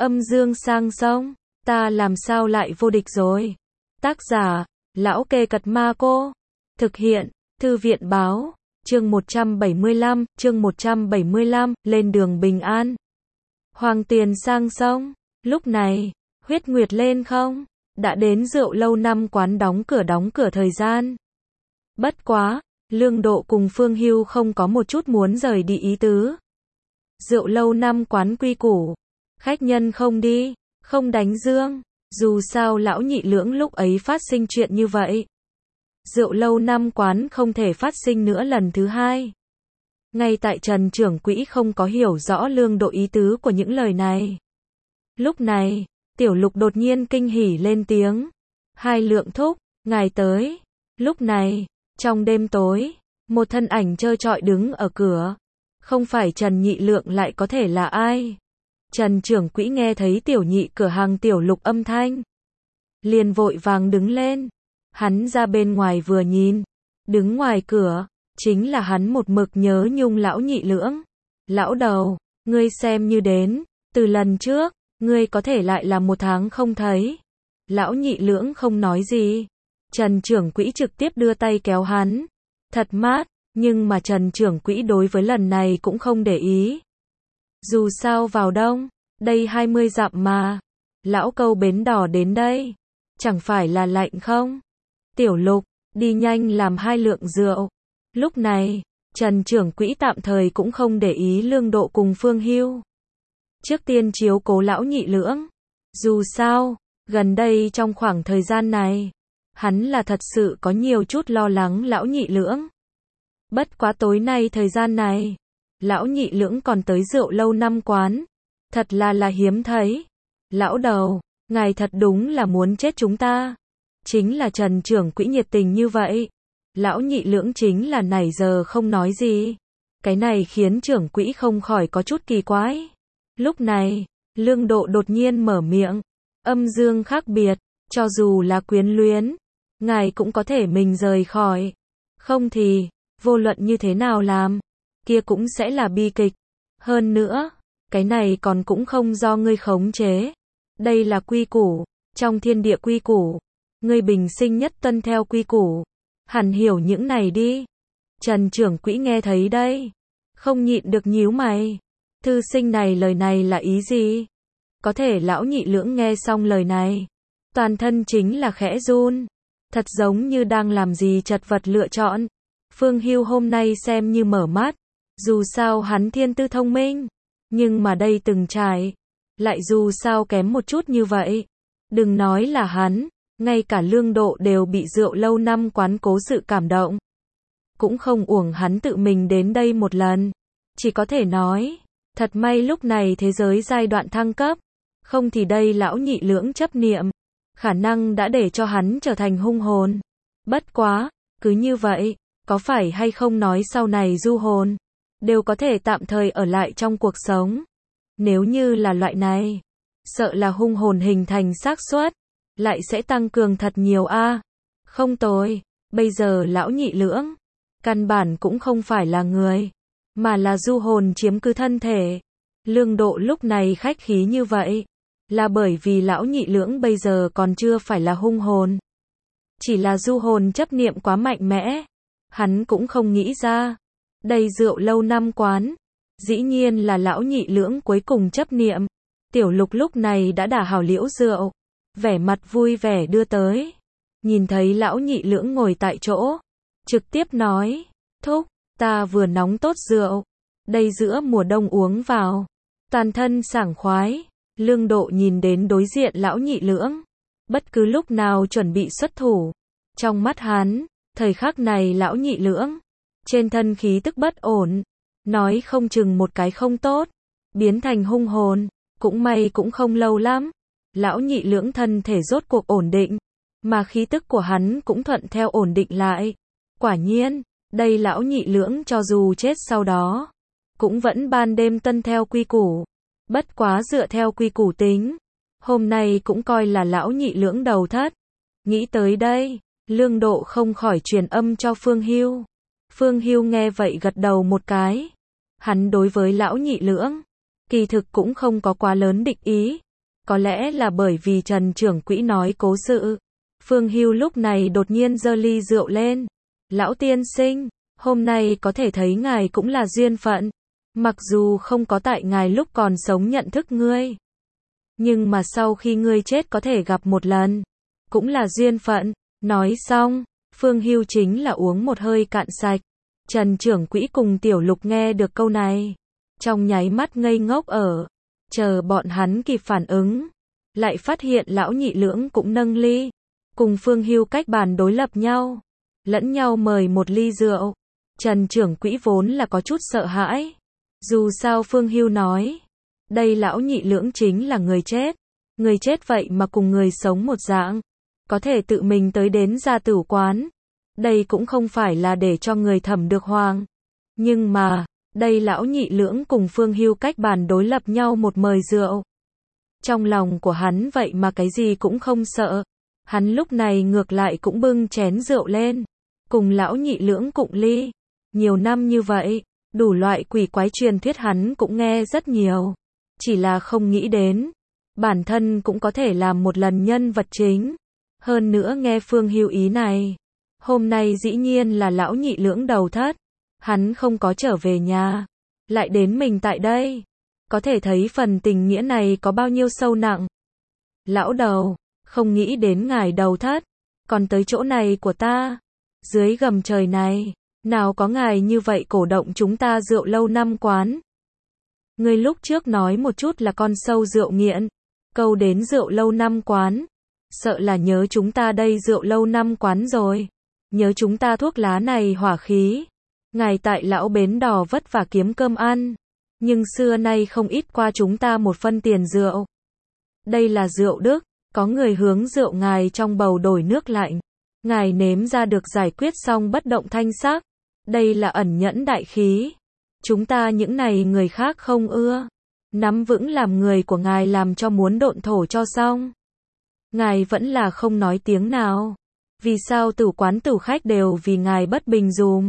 Âm dương sang sông, ta làm sao lại vô địch rồi. Tác giả, Lão Kê Cật Ma Cô. Thực hiện, Thư viện Báo. Chương 175, lên đường bình an. Hoàng tiền sang sông, lúc này, huyết nguyệt lên không? Đã đến Rượu Lâu năm quán đóng cửa thời gian. Bất quá, Lương Độ cùng Phương Hưu không có một chút muốn rời đi ý tứ. Rượu Lâu năm quán quy củ, khách nhân không đi, không đánh dương, dù sao lão nhị lưỡng lúc ấy phát sinh chuyện như vậy. Rượu Lâu năm quán không thể phát sinh nữa lần thứ hai. Ngay tại Trần trưởng quỹ không có hiểu rõ Lương Độ ý tứ của những lời này. Lúc này, Tiểu Lục đột nhiên kinh hỉ lên tiếng. Hai lượng thúc, ngài tới. Lúc này, trong đêm tối, một thân ảnh trơ trọi đứng ở cửa. Không phải Trần Nhị Lượng lại có thể là ai? Trần trưởng quỹ nghe thấy tiểu nhị cửa hàng Tiểu Lục âm thanh, liền vội vàng đứng lên. Hắn ra bên ngoài vừa nhìn, đứng ngoài cửa, chính là hắn một mực nhớ nhung lão nhị lưỡng. Lão đầu, ngươi xem như đến, từ lần trước, ngươi có thể lại là 1 tháng không thấy. Lão nhị lưỡng không nói gì. Trần trưởng quỹ trực tiếp đưa tay kéo hắn. Thật mát, nhưng mà Trần trưởng quỹ đối với lần này cũng không để ý. Dù sao vào đông, đây 20 dặm mà. Lão câu bến đỏ đến đây, chẳng phải là lạnh không? Tiểu Lục, đi nhanh làm 2 lượng rượu. Lúc này, Trần trưởng quỹ tạm thời cũng không để ý Lương Độ cùng Phương Hưu. Trước tiên chiếu cố lão nhị lưỡng. Dù sao, gần đây trong khoảng thời gian này, hắn là thật sự có nhiều chút lo lắng lão nhị lưỡng. Bất quá tối nay thời gian này, lão nhị lưỡng còn tới Rượu Lâu năm quán. Thật là hiếm thấy. Lão đầu, ngài thật đúng là muốn chết chúng ta. Chính là Trần trưởng quỹ nhiệt tình như vậy. Lão nhị lưỡng chính là nãy giờ không nói gì. Cái này khiến trưởng quỹ không khỏi có chút kỳ quái. Lúc này, Lương Độ đột nhiên mở miệng. Âm dương khác biệt, cho dù là quyến luyến, ngài cũng có thể mình rời khỏi. Không thì, vô luận như thế nào làm, kia cũng sẽ là bi kịch. Hơn nữa, cái này còn cũng không do ngươi khống chế. Đây là quy củ, trong thiên địa quy củ. Ngươi bình sinh nhất tuân theo quy củ. Hẳn hiểu những này đi. Trần trưởng quỹ nghe thấy đây, không nhịn được nhíu mày. Thư sinh này lời này là ý gì? Có thể lão nhị lưỡng nghe xong lời này, toàn thân chính là khẽ run. Thật giống như đang làm gì chật vật lựa chọn. Phương Hưu hôm nay xem như mở mắt. Dù sao hắn thiên tư thông minh, nhưng mà đây từng trải, lại dù sao kém một chút như vậy. Đừng nói là hắn, ngay cả Lương Độ đều bị Rượu Lâu năm quán cố sự cảm động. Cũng không uổng hắn tự mình đến đây một lần. Chỉ có thể nói, thật may lúc này thế giới giai đoạn thăng cấp. Không thì đây lão nhị lưỡng chấp niệm, khả năng đã để cho hắn trở thành hung hồn. Bất quá, cứ như vậy, có phải hay không nói sau này du hồn đều có thể tạm thời ở lại trong cuộc sống. Nếu như là loại này, sợ là hung hồn hình thành xác suất lại sẽ tăng cường thật nhiều a. Không tồi, bây giờ lão nhị lưỡng căn bản cũng không phải là người, mà là du hồn chiếm cứ thân thể. Lương Độ lúc này khách khí như vậy, là bởi vì lão nhị lưỡng bây giờ còn chưa phải là hung hồn. Chỉ là du hồn chấp niệm quá mạnh mẽ. Hắn cũng không nghĩ ra. Đây Rượu Lâu năm quán, dĩ nhiên là lão nhị lưỡng cuối cùng chấp niệm. Tiểu Lục lúc này đã đả hảo liễu rượu, vẻ mặt vui vẻ đưa tới. Nhìn thấy lão nhị lưỡng ngồi tại chỗ, trực tiếp nói, thúc, ta vừa nóng tốt rượu, đây giữa mùa đông uống vào, toàn thân sảng khoái. Lương Độ nhìn đến đối diện lão nhị lưỡng, bất cứ lúc nào chuẩn bị xuất thủ. Trong mắt hắn, thời khắc này lão nhị lưỡng, trên thân khí tức bất ổn, nói không chừng một cái không tốt, biến thành hung hồn. Cũng may cũng không lâu lắm, lão nhị lưỡng thân thể rốt cuộc ổn định, mà khí tức của hắn cũng thuận theo ổn định lại. Quả nhiên, đây lão nhị lưỡng cho dù chết sau đó, cũng vẫn ban đêm tuân theo quy củ. Bất quá dựa theo quy củ tính, hôm nay cũng coi là lão nhị lưỡng đầu thất. Nghĩ tới đây, Lương Độ không khỏi truyền âm cho Phương Hưu. Phương Hưu nghe vậy gật đầu một cái. Hắn đối với lão nhị lưỡng, kỳ thực cũng không có quá lớn địch ý. Có lẽ là bởi vì Trần trưởng quỹ nói cố sự. Phương Hưu lúc này đột nhiên giơ ly rượu lên. Lão tiên sinh, hôm nay có thể thấy ngài cũng là duyên phận. Mặc dù không có tại ngài lúc còn sống nhận thức ngươi. Nhưng mà sau khi ngươi chết có thể gặp một lần. Cũng là duyên phận. Nói xong, Phương Hưu chính là uống một hơi cạn sạch. Trần trưởng quỹ cùng Tiểu Lục nghe được câu này. Trong nháy mắt ngây ngốc ở. Chờ bọn hắn kịp phản ứng. Lại phát hiện lão nhị lưỡng cũng nâng ly. Cùng Phương Hưu cách bàn đối lập nhau. Lẫn nhau mời một ly rượu. Trần trưởng quỹ vốn là có chút sợ hãi. Dù sao Phương Hưu nói. Đây lão nhị lưỡng chính là người chết. Người chết vậy mà cùng người sống một dạng. Có thể tự mình tới đến gia tử quán. Đây cũng không phải là để cho người thẩm được hoàng. Nhưng mà, đây lão nhị lưỡng cùng Phương Hưu cách bàn đối lập nhau một mời rượu. Trong lòng của hắn vậy mà cái gì cũng không sợ. Hắn lúc này ngược lại cũng bưng chén rượu lên. Cùng lão nhị lưỡng cụng ly. Nhiều năm như vậy, đủ loại quỷ quái truyền thuyết hắn cũng nghe rất nhiều. Chỉ là không nghĩ đến. Bản thân cũng có thể làm một lần nhân vật chính. Hơn nữa nghe Phương Hưu ý này. Hôm nay dĩ nhiên là lão nhị lưỡng đầu thất. Hắn không có trở về nhà. Lại đến mình tại đây. Có thể thấy phần tình nghĩa này có bao nhiêu sâu nặng. Lão đầu, không nghĩ đến ngài đầu thất. Còn tới chỗ này của ta. Dưới gầm trời này. Nào có ngài như vậy cổ động chúng ta rượu lâu năm quán. Ngươi lúc trước nói một chút là con sâu rượu nghiện. Câu đến rượu lâu năm quán. Sợ là nhớ chúng ta đây rượu lâu năm quán rồi. Nhớ chúng ta thuốc lá này hỏa khí. Ngài tại lão bến đò vất vả kiếm cơm ăn. Nhưng xưa nay không ít qua chúng ta một phân tiền rượu. Đây là rượu Đức. Có người hướng rượu ngài trong bầu đổi nước lạnh. Ngài nếm ra được giải quyết xong bất động thanh sắc. Đây là ẩn nhẫn đại khí. Chúng ta những này người khác không ưa. Nắm vững làm người của ngài làm cho muốn độn thổ cho xong. Ngài vẫn là không nói tiếng nào. Vì sao tử quán tử khách đều vì ngài bất bình dùm?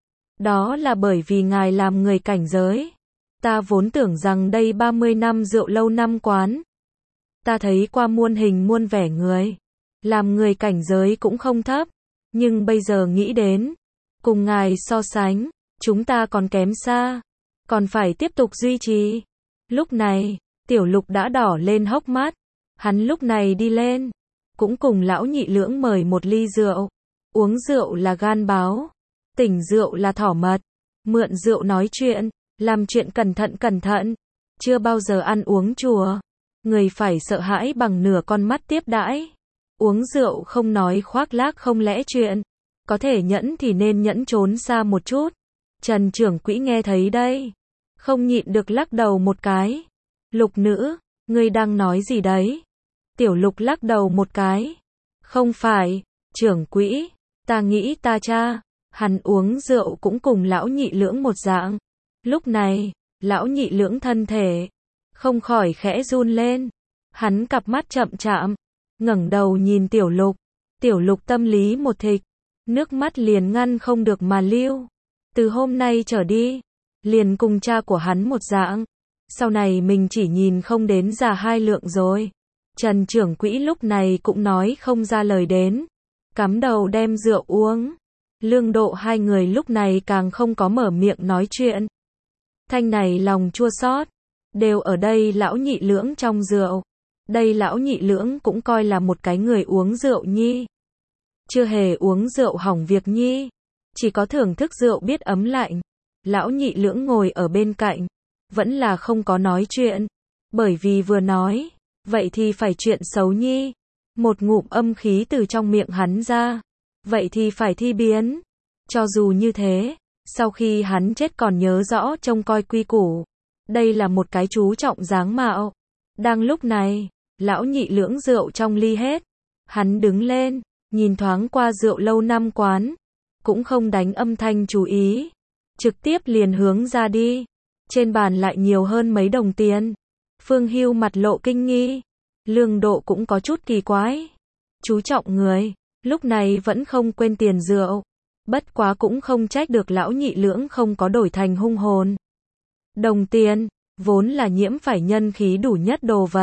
Đó là bởi vì ngài làm người cảnh giới. Ta vốn tưởng rằng đây 30 năm rượu lâu năm quán. Ta thấy qua muôn hình muôn vẻ người. Làm người cảnh giới cũng không thấp. Nhưng bây giờ nghĩ đến. Cùng ngài so sánh. Chúng ta còn kém xa. Còn phải tiếp tục duy trì. Lúc này, Tiểu Lục đã đỏ lên hốc mắt. Hắn lúc này đi lên. Cũng cùng lão nhị lưỡng mời một ly rượu. Uống rượu là gan báo. Tỉnh rượu là thỏ mật. Mượn rượu nói chuyện. Làm chuyện cẩn thận. Chưa bao giờ ăn uống chùa. Người phải sợ hãi bằng nửa con mắt tiếp đãi. Uống rượu không nói khoác lác không lẽ chuyện. Có thể nhẫn thì nên nhẫn trốn xa một chút. Trần trưởng quỹ nghe thấy đây. Không nhịn được lắc đầu một cái. Lục nữ, ngươi đang nói gì đấy? Tiểu Lục lắc đầu một cái. Không phải, trưởng quỹ, ta nghĩ ta cha. Hắn uống rượu cũng cùng lão nhị lưỡng một dạng. Lúc này, lão nhị lưỡng thân thể. Không khỏi khẽ run lên. Hắn cặp mắt chậm chạm. Ngẩng đầu nhìn Tiểu Lục. Tiểu Lục tâm lý một thịch. Nước mắt liền ngăn không được mà lưu. Từ hôm nay trở đi. Liền cùng cha của hắn một dạng. Sau này mình chỉ nhìn không đến già hai lượng rồi. Trần trưởng quỹ lúc này cũng nói không ra lời đến. Cắm đầu đem rượu uống. Lương Độ hai người lúc này càng không có mở miệng nói chuyện. Thanh này lòng chua xót. Đều ở đây lão nhị lưỡng trong rượu. Đây lão nhị lưỡng cũng coi là một cái người uống rượu nhi. Chưa hề uống rượu hỏng việc nhi. Chỉ có thưởng thức rượu biết ấm lạnh. Lão nhị lưỡng ngồi ở bên cạnh. Vẫn là không có nói chuyện. Bởi vì vừa nói. Vậy thì phải chuyện xấu nhi. Một ngụm âm khí từ trong miệng hắn ra. Vậy thì phải thi biến. Cho dù như thế. Sau khi hắn chết còn nhớ rõ trông coi quy củ. Đây là một cái chú trọng dáng mạo. Đang lúc này. Lão nhị lưỡng rượu trong ly hết. Hắn đứng lên. Nhìn thoáng qua rượu lâu năm quán. Cũng không đánh âm thanh chú ý. Trực tiếp liền hướng ra đi. Trên bàn lại nhiều hơn mấy đồng tiền. Phương Hưu mặt lộ kinh nghi. Lương Độ cũng có chút kỳ quái. Chú trọng người. Lúc này vẫn không quên tiền rượu. Bất quá cũng không trách được lão nhị lưỡng không có đổi thành hung hồn. Đồng tiền. Vốn là nhiễm phải nhân khí đủ nhất đồ vật.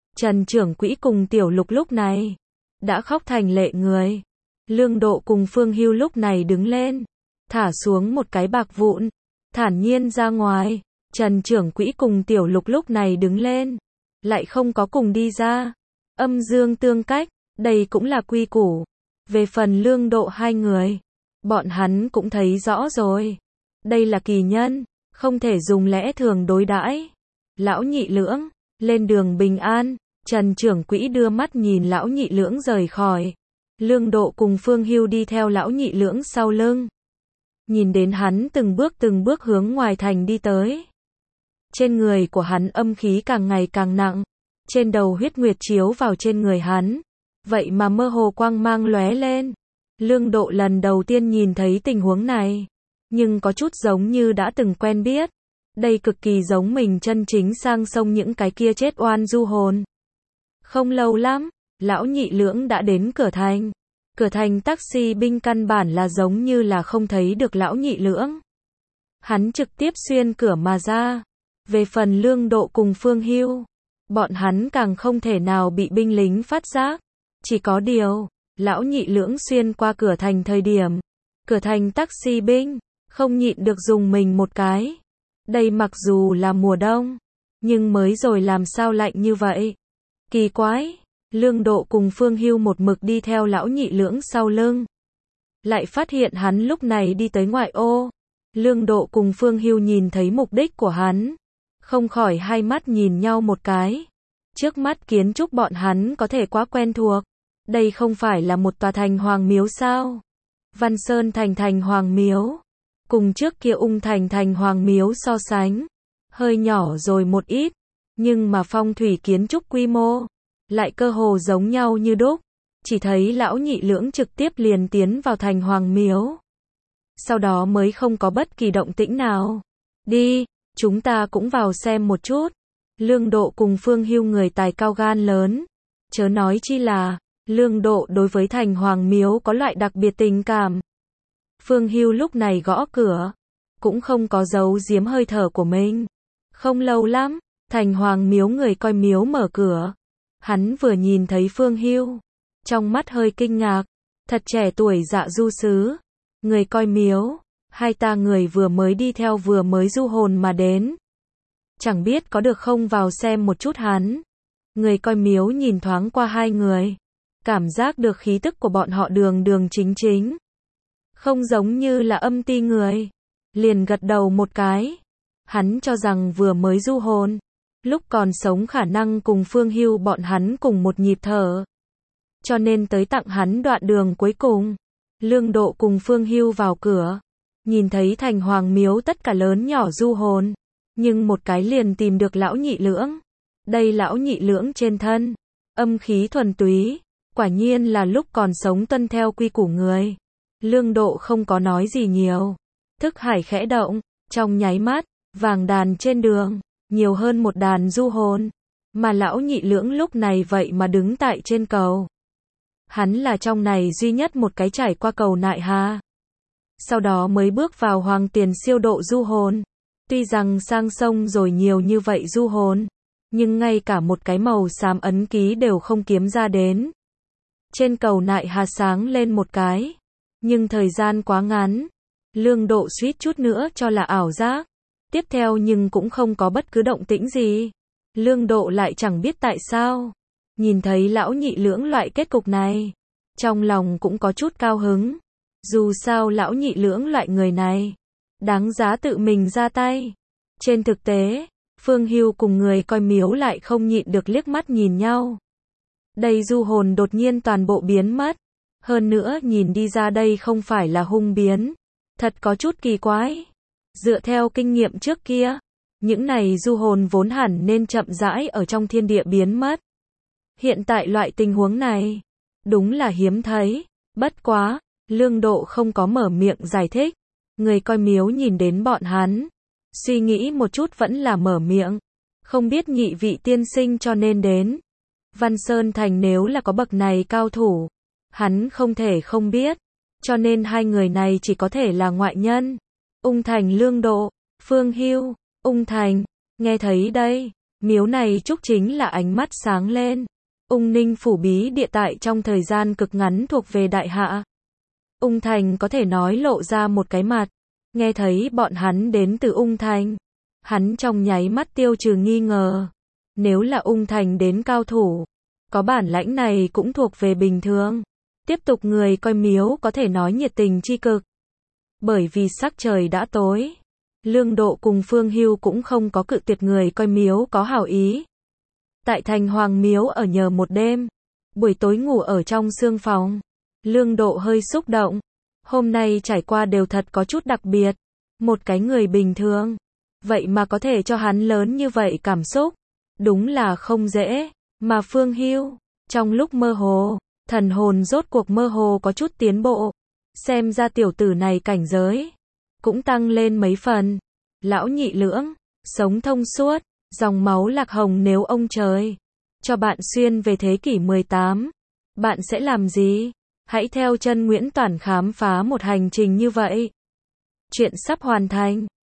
Trần trưởng quỹ cùng Tiểu Lục lúc này đã khóc thành lệ người. Lương Độ cùng Phương Hưu lúc này đứng lên, thả xuống một cái bạc vụn, thản nhiên ra ngoài. Trần trưởng quỹ cùng Tiểu Lục lúc này đứng lên, lại không có cùng đi ra. Âm dương tương cách, đây cũng là quy củ. Về phần Lương Độ hai người, bọn hắn cũng thấy rõ rồi. Đây là kỳ nhân, không thể dùng lẽ thường đối đãi. Lão Nhị Lưỡng, lên đường bình an. Trần trưởng quỹ đưa mắt nhìn Lão Nhị Lưỡng rời khỏi. Lương Độ cùng Phương Hưu đi theo Lão Nhị Lưỡng sau lưng. Nhìn đến hắn từng bước hướng ngoài thành đi tới. Trên người của hắn âm khí càng ngày càng nặng. Trên đầu huyết nguyệt chiếu vào trên người hắn. Vậy mà mơ hồ quang mang lóe lên. Lương Độ lần đầu tiên nhìn thấy tình huống này. Nhưng có chút giống như đã từng quen biết. Đây cực kỳ giống mình chân chính sang sông những cái kia chết oan du hồn. Không lâu lắm, Lão Nhị Lưỡng đã đến cửa thành. Cửa thành taxi binh căn bản là giống như là không thấy được Lão Nhị Lưỡng. Hắn trực tiếp xuyên cửa mà ra. Về phần Lương Độ cùng Phương Hưu, bọn hắn càng không thể nào bị binh lính phát giác. Chỉ có điều, Lão Nhị Lưỡng xuyên qua cửa thành thời điểm, cửa thành taxi binh không nhịn được dùng mình một cái. Đây mặc dù là mùa đông, nhưng mới rồi làm sao lạnh như vậy? Kỳ quái. Lương Độ cùng Phương Hưu một mực đi theo Lão Nhị Lưỡng sau lưng. Lại phát hiện hắn lúc này đi tới ngoại ô. Lương Độ cùng Phương Hưu nhìn thấy mục đích của hắn, không khỏi hai mắt nhìn nhau một cái. Trước mắt kiến trúc bọn hắn có thể quá quen thuộc. Đây không phải là một tòa thành hoàng miếu sao? Văn Sơn thành hoàng miếu, cùng trước kia Ung thành hoàng miếu so sánh, hơi nhỏ rồi một ít, nhưng mà phong thủy kiến trúc quy mô lại cơ hồ giống nhau như đúc. Chỉ thấy Lão Nhị Lưỡng trực tiếp liền tiến vào thành hoàng miếu. Sau đó mới không có bất kỳ động tĩnh nào. Đi, chúng ta cũng vào xem một chút. Lương Độ cùng Phương Hưu người tài cao gan lớn. Chớ nói chi là, Lương Độ đối với thành hoàng miếu có loại đặc biệt tình cảm. Phương Hưu lúc này gõ cửa, cũng không có giấu giếm hơi thở của mình. Không lâu lắm, thành hoàng miếu người coi miếu mở cửa. Hắn vừa nhìn thấy Phương Hưu, trong mắt hơi kinh ngạc. Thật trẻ tuổi Dạ Du Sứ. Người coi miếu, hai ta người vừa mới đi theo vừa mới du hồn mà đến. Chẳng biết có được không vào xem một chút hắn. Người coi miếu nhìn thoáng qua hai người, cảm giác được khí tức của bọn họ đường đường chính chính, không giống như là âm ti người. Liền gật đầu một cái. Hắn cho rằng vừa mới du hồn, lúc còn sống khả năng cùng Phương Hưu bọn hắn cùng một nhịp thở. Cho nên tới tặng hắn đoạn đường cuối cùng. Lương Độ cùng Phương Hưu vào cửa, nhìn thấy thành hoàng miếu tất cả lớn nhỏ du hồn, nhưng một cái liền tìm được Lão Nhị Lưỡng. Đây Lão Nhị Lưỡng trên thân âm khí thuần túy, quả nhiên là lúc còn sống tuân theo quy củ người. Lương Độ không có nói gì nhiều, thức hải khẽ động, trong nháy mắt, vàng đàn trên đường nhiều hơn một đàn du hồn, mà Lão Nhị Lưỡng lúc này vậy mà đứng tại trên cầu. Hắn là trong này duy nhất một cái trải qua cầu Nại Hà, sau đó mới bước vào Hoàng Tiền siêu độ du hồn. Tuy rằng sang sông rồi nhiều như vậy du hồn, nhưng ngay cả một cái màu xám ấn ký đều không kiếm ra đến. Trên cầu Nại Hà sáng lên một cái, nhưng thời gian quá ngắn. Lương Độ suýt chút nữa cho là ảo giác. Tiếp theo nhưng cũng không có bất cứ động tĩnh gì. Lương Độ lại chẳng biết tại sao, nhìn thấy Lão Nhị Lưỡng loại kết cục này, trong lòng cũng có chút cao hứng. Dù sao Lão Nhị Lưỡng loại người này đáng giá tự mình ra tay. Trên thực tế, Phương Hưu cùng người coi miếu lại không nhịn được liếc mắt nhìn nhau. Đây du hồn đột nhiên toàn bộ biến mất. Hơn nữa nhìn đi ra đây không phải là hung biến. Thật có chút kỳ quái. Dựa theo kinh nghiệm trước kia, những này du hồn vốn hẳn nên chậm rãi ở trong thiên địa biến mất. Hiện tại loại tình huống này, đúng là hiếm thấy. Bất quá, Lương Độ không có mở miệng giải thích. Người coi miếu nhìn đến bọn hắn, suy nghĩ một chút vẫn là mở miệng. Không biết nhị vị tiên sinh cho nên đến. Văn Sơn Thành nếu là có bậc này cao thủ, hắn không thể không biết. Cho nên hai người này chỉ có thể là ngoại nhân. Ung Thành Lương Độ, Phương Hưu, Ung Thành, nghe thấy đây, Miếu này chúc chính là ánh mắt sáng lên. Ung Ninh phủ bí địa tại trong thời gian cực ngắn thuộc về đại hạ. Ung Thành có thể nói lộ ra một cái mặt. Nghe thấy bọn hắn đến từ Ung Thành. Hắn trong nháy mắt tiêu trừ nghi ngờ. Nếu là Ung Thành đến cao thủ, có bản lãnh này cũng thuộc về bình thường. Tiếp tục người coi miếu có thể nói nhiệt tình chi cực. Bởi vì sắc trời đã tối, Lương Độ cùng Phương Hưu cũng không có cự tuyệt người coi miếu có hảo ý. Tại thành Hoàng Miếu ở nhờ một đêm, buổi tối ngủ ở trong sương phòng. Lương Độ hơi xúc động. Hôm nay trải qua đều thật có chút đặc biệt. Một cái người bình thường, vậy mà có thể cho hắn lớn như vậy cảm xúc. Đúng là không dễ. Mà Phương Hưu, trong lúc mơ hồ, thần hồn rốt cuộc mơ hồ có chút tiến bộ. Xem ra tiểu tử này cảnh giới cũng tăng lên mấy phần. Lão nhị lưỡng, sống thông suốt, dòng máu lạc hồng, nếu ông trời cho bạn xuyên về thế kỷ 18, bạn sẽ làm gì? Hãy theo chân Nguyễn Toản khám phá một hành trình như vậy. Chuyện sắp hoàn thành.